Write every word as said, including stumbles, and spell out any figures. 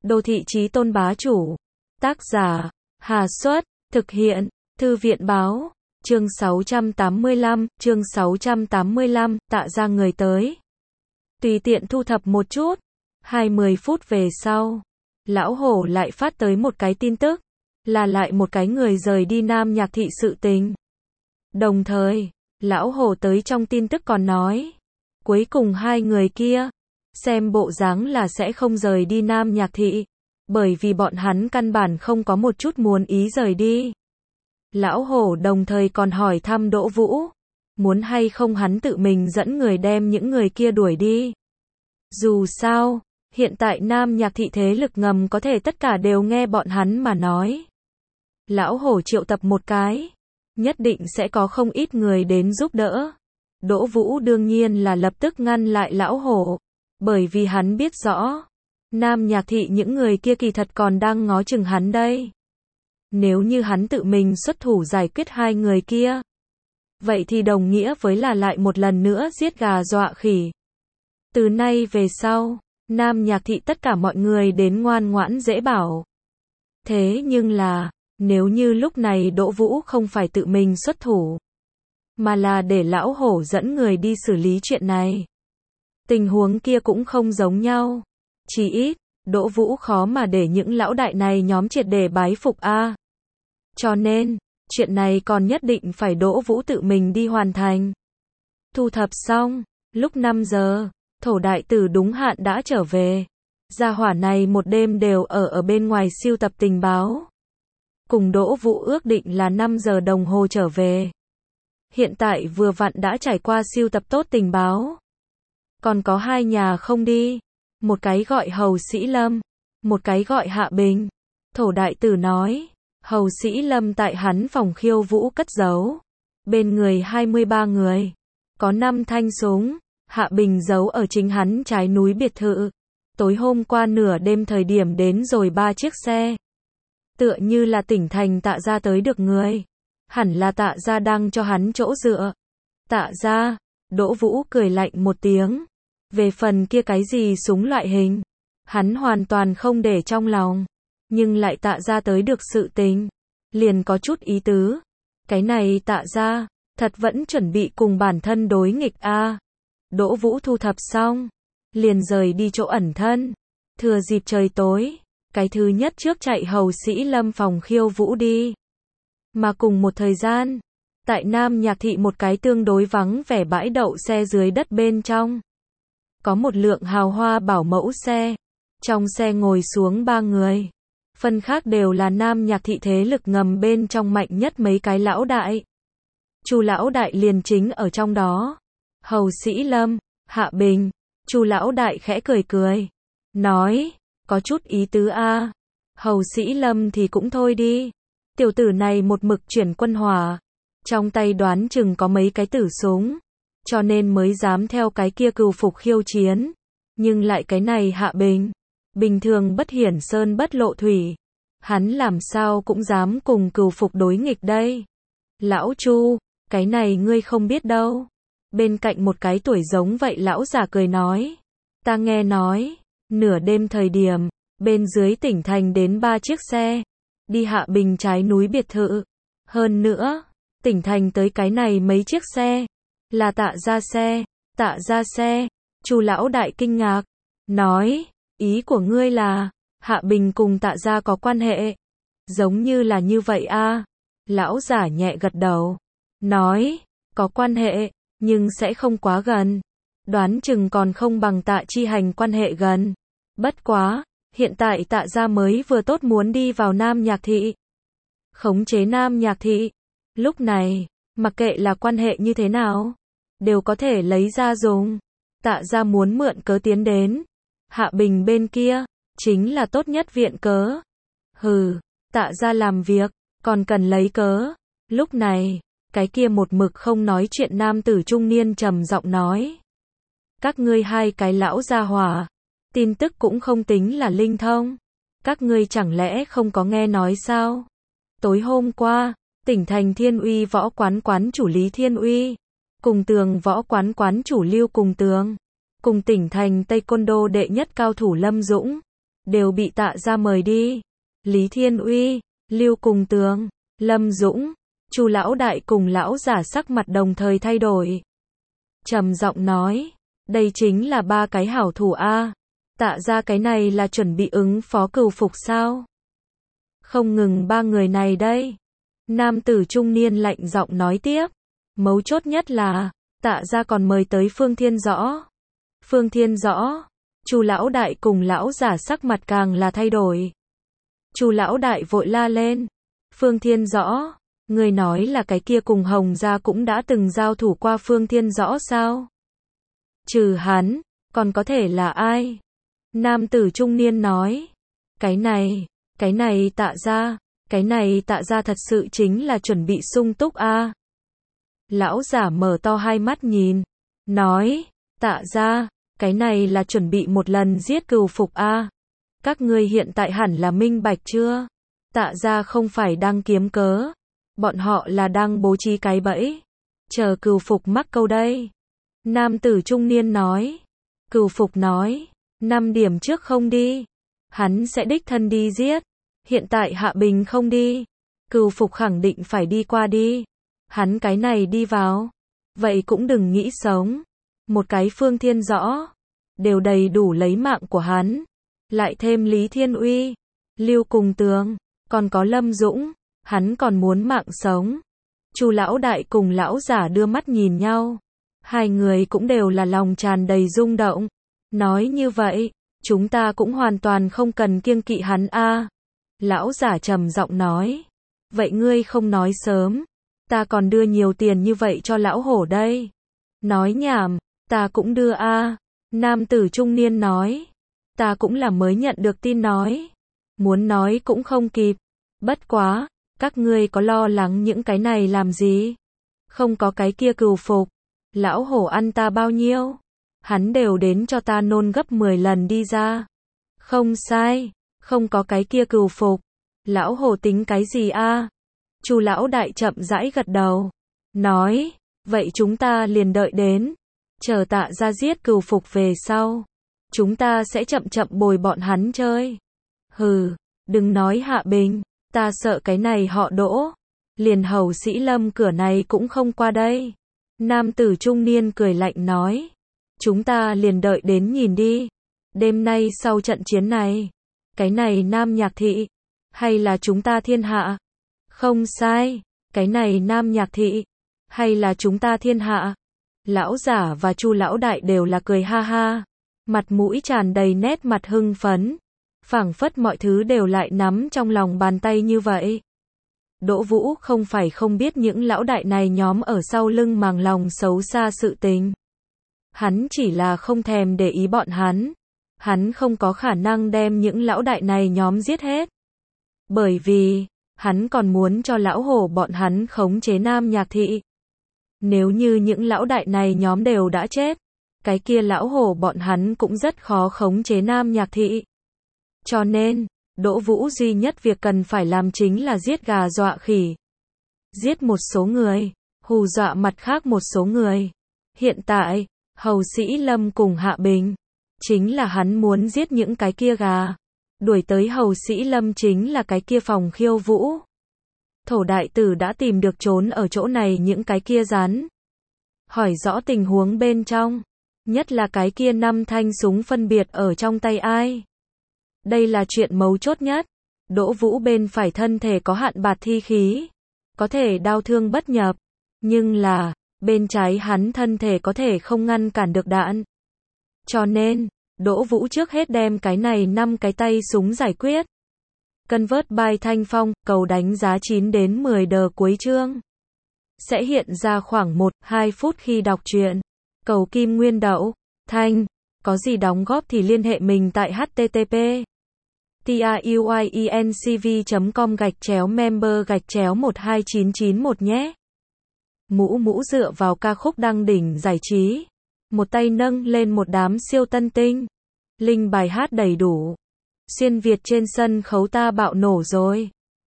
Đô thị chí tôn bá chủ. Tác giả, Hà Xuất, thực hiện, Thư viện báo, chương sáu trăm tám mươi lăm, chương sáu trăm tám mươi lăm, tạ ra người tới. Tùy tiện thu thập một chút, hai mươi phút về sau, lão hổ lại phát tới một cái tin tức, là lại một cái người rời đi Nam Nhạc Thị sự tình. Đồng thời, lão hổ tới trong tin tức còn nói, cuối cùng hai người kia, xem bộ dáng là sẽ không rời đi Nam Nhạc Thị, bởi vì bọn hắn căn bản không có một chút muốn ý rời đi. Lão hổ đồng thời còn hỏi thăm Đỗ Vũ, muốn hay không hắn tự mình dẫn người đem những người kia đuổi đi. Dù sao, hiện tại Nam Nhạc Thị thế lực ngầm có thể tất cả đều nghe bọn hắn mà nói. Lão hổ triệu tập một cái, nhất định sẽ có không ít người đến giúp đỡ. Đỗ Vũ đương nhiên là lập tức ngăn lại lão hổ, bởi vì hắn biết rõ, Nam Nhạc Thị những người kia kỳ thật còn đang ngó chừng hắn đây. Nếu như hắn tự mình xuất thủ giải quyết hai người kia, vậy thì đồng nghĩa với là lại một lần nữa giết gà dọa khỉ. Từ nay về sau, Nam Nhạc Thị tất cả mọi người đến ngoan ngoãn dễ bảo. Thế nhưng là, nếu như lúc này Đỗ Vũ không phải tự mình xuất thủ, mà là để lão hổ dẫn người đi xử lý chuyện này, tình huống kia cũng không giống nhau. Chỉ ít, Đỗ Vũ khó mà để những lão đại này nhóm triệt để bái phục a. Cho nên, chuyện này còn nhất định phải Đỗ Vũ tự mình đi hoàn thành. Thu thập xong, lúc năm giờ, Thổ đại tử đúng hạn đã trở về. Gia hỏa này một đêm đều ở ở bên ngoài sưu tập tình báo. Cùng Đỗ Vũ ước định là năm giờ đồng hồ trở về. Hiện tại vừa vặn đã trải qua sưu tập tốt tình báo. Còn có hai nhà không đi. Một cái gọi Hầu Sĩ Lâm, một cái gọi Hạ Bình. Thổ đại tử nói, Hầu Sĩ Lâm tại hắn phòng khiêu vũ cất giấu. Bên người hai mươi ba người. Có năm thanh súng. Hạ Bình giấu ở chính hắn trái núi biệt thự. Tối hôm qua nửa đêm thời điểm đến rồi ba chiếc xe. Tựa như là tỉnh thành tạ ra tới được người. Hẳn là tạ ra đang cho hắn chỗ dựa. Tạ ra, Đỗ Vũ cười lạnh một tiếng. Về phần kia cái gì súng loại hình, hắn hoàn toàn không để trong lòng. Nhưng lại tạ ra tới được sự tình, liền có chút ý tứ. Cái này tạ ra, thật vẫn chuẩn bị cùng bản thân đối nghịch a. À. Đỗ Vũ thu thập xong, liền rời đi chỗ ẩn thân. Thừa dịp trời tối, cái thứ nhất trước chạy Hầu Sĩ Lâm phòng khiêu vũ đi. Mà cùng một thời gian, tại Nam Nhạc Thị một cái tương đối vắng vẻ bãi đậu xe dưới đất bên trong, có một lượng hào hoa bảo mẫu xe. Trong xe ngồi xuống ba người. Phần khác đều là Nam Nhạc Thị thế lực ngầm bên trong mạnh nhất mấy cái lão đại. Chu lão đại liền chính ở trong đó. Hầu Sĩ Lâm, Hạ Bình. Chu lão đại khẽ cười cười. Nói, có chút ý tứ a. Hầu Sĩ Lâm thì cũng thôi đi. Tiểu tử này một mực chuyển quân hỏa. Trong tay đoán chừng có mấy cái tử súng. Cho nên mới dám theo cái kia cừu phục khiêu chiến. Nhưng lại cái này Hạ Bình. Bình thường bất hiển sơn bất lộ thủy. Hắn làm sao cũng dám cùng cừu phục đối nghịch đây. Lão Chu, cái này ngươi không biết đâu. Bên cạnh một cái tuổi giống vậy lão già cười nói. Ta nghe nói, nửa đêm thời điểm, bên dưới tỉnh thành đến ba chiếc xe. Đi Hạ Bình trái núi biệt thự. Hơn nữa, tỉnh thành tới cái này mấy chiếc xe. Là tạ ra xe, tạ ra xe. Chu lão đại kinh ngạc. Nói, ý của ngươi là, Hạ Bình cùng tạ ra có quan hệ. Giống như là như vậy a. Lão giả nhẹ gật đầu. Nói, có quan hệ, nhưng sẽ không quá gần. Đoán chừng còn không bằng tạ chi hành quan hệ gần. Bất quá, hiện tại tạ ra mới vừa tốt muốn đi vào Nam Nhạc Thị. Khống chế Nam Nhạc Thị. Lúc này, mặc kệ là quan hệ như thế nào, đều có thể lấy ra dùng. Tạ ra muốn mượn cớ tiến đến. Hạ Bình bên kia, chính là tốt nhất viện cớ. Hừ, tạ ra làm việc, còn cần lấy cớ. Lúc này, cái kia một mực không nói chuyện nam tử trung niên trầm giọng nói. Các ngươi hai cái lão gia hỏa, tin tức cũng không tính là linh thông. Các ngươi chẳng lẽ không có nghe nói sao? Tối hôm qua, tỉnh thành Thiên Uy võ quán quán chủ Lý Thiên Uy, cùng tường võ quán quán chủ Lưu Cùng Tường, cùng tỉnh thành Tây Côn Đô đệ nhất cao thủ Lâm Dũng, đều bị Tạ gia mời đi. Lý Thiên Uy, Lưu Cùng Tường, Lâm Dũng, Chu lão đại cùng lão giả sắc mặt đồng thời thay đổi. Trầm giọng nói, đây chính là ba cái hảo thủ a. Tạ gia cái này là chuẩn bị ứng phó Cửu Phục sao? Không ngừng ba người này đây. Nam tử trung niên lạnh giọng nói tiếp, mấu chốt nhất là Tạ gia còn mời tới Phương Thiên Rõ. Phương Thiên Rõ, Chu lão đại cùng lão giả sắc mặt càng là thay đổi. Chu lão đại vội la lên, Phương Thiên Rõ, người nói là cái kia cùng Hồng gia cũng đã từng giao thủ qua Phương Thiên Rõ sao? Trừ hắn, còn có thể là ai? Nam tử trung niên nói, cái này, cái này Tạ gia, cái này Tạ gia thật sự chính là chuẩn bị sung túc a. Lão giả mở to hai mắt nhìn, nói, Tạ gia, cái này là chuẩn bị một lần giết Cửu Phục a. Các ngươi hiện tại hẳn là minh bạch chưa? Tạ gia không phải đang kiếm cớ, bọn họ là đang bố trí cái bẫy, chờ Cửu Phục mắc câu đây. Nam tử trung niên nói, Cửu Phục nói, năm điểm trước không đi, hắn sẽ đích thân đi giết. Hiện tại Hạ Bình không đi, Cửu Phục khẳng định phải đi qua đi. Hắn cái này đi vào, vậy cũng đừng nghĩ sống. Một cái Phương Thiên Rõ, đều đầy đủ lấy mạng của hắn. Lại thêm Lý Thiên Uy, Lưu Cùng Tường, còn có Lâm Dũng, hắn còn muốn mạng sống. Chu lão đại cùng lão giả đưa mắt nhìn nhau. Hai người cũng đều là lòng tràn đầy rung động. Nói như vậy, chúng ta cũng hoàn toàn không cần kiêng kỵ hắn a. Lão giả trầm giọng nói, vậy ngươi không nói sớm, ta còn đưa nhiều tiền như vậy cho lão hổ đây. Nói nhảm, ta cũng đưa a. Nam tử trung niên nói, ta cũng là mới nhận được tin nói, muốn nói cũng không kịp. Bất quá, các ngươi có lo lắng những cái này làm gì? Không có cái kia Cửu Phục, lão hổ ăn ta bao nhiêu, hắn đều đến cho ta nôn gấp mười lần đi ra. Không sai, không có cái kia Cửu Phục, lão hổ tính cái gì a? Chu lão đại chậm rãi gật đầu, nói, vậy chúng ta liền đợi đến, chờ Tạ gia giết Cửu Phục về sau, chúng ta sẽ chậm chậm bồi bọn hắn chơi. Hừ, đừng nói Hạ Bình, ta sợ cái này họ Đỗ, liền Hầu Sĩ Lâm cửa này cũng không qua đây. Nam tử trung niên cười lạnh nói, chúng ta liền đợi đến nhìn đi. Đêm nay sau trận chiến này, cái này Nam Nhạc Thị, hay là chúng ta thiên hạ? Không sai, cái này Nam Nhạc Thị, hay là chúng ta thiên hạ? Lão giả và Chu lão đại đều là cười ha ha, mặt mũi tràn đầy nét mặt hưng phấn, phảng phất mọi thứ đều lại nắm trong lòng bàn tay như vậy. Đỗ Vũ không phải không biết những lão đại này nhóm ở sau lưng màng lòng xấu xa sự tình. Hắn chỉ là không thèm để ý bọn hắn. Hắn không có khả năng đem những lão đại này nhóm giết hết. Bởi vì, hắn còn muốn cho lão hổ bọn hắn khống chế Nam Nhạc Thị. Nếu như những lão đại này nhóm đều đã chết, cái kia lão hổ bọn hắn cũng rất khó khống chế Nam Nhạc Thị. Cho nên, Đỗ Vũ duy nhất việc cần phải làm chính là giết gà dọa khỉ. Giết một số người, hù dọa mặt khác một số người. Hiện tại, Hầu Sĩ Lâm cùng Hạ Bình, chính là hắn muốn giết những cái kia gà. Đuổi tới Hầu Sĩ Lâm chính là cái kia phòng khiêu vũ. Thổ đại tử đã tìm được trốn ở chỗ này những cái kia rắn. Hỏi rõ tình huống bên trong, nhất là cái kia năm thanh súng phân biệt ở trong tay ai. Đây là chuyện mấu chốt nhất. Đỗ Vũ bên phải thân thể có hạn bạt thi khí, có thể đau thương bất nhập, nhưng là, bên trái hắn thân thể có thể không ngăn cản được đạn. Cho nên, Đỗ Vũ trước hết đem cái này năm cái tay súng giải quyết. Convert by Thanh Phong, cầu đánh giá chín đến mười đờ cuối chương. Sẽ hiện ra khoảng một đến hai phút khi đọc truyện. Cầu Kim Nguyên Đậu, Thanh, có gì đóng góp thì liên hệ mình tại h t t p truyencv chấm com gạch chéo member gạch chéo một hai chín chín một nhé. Mũ mũ dựa vào ca khúc đăng đỉnh giải trí. Một tay nâng lên một đám siêu tân tinh. Linh bài hát đầy đủ. Xuyên Việt trên sân khấu ta bạo nổ rồi.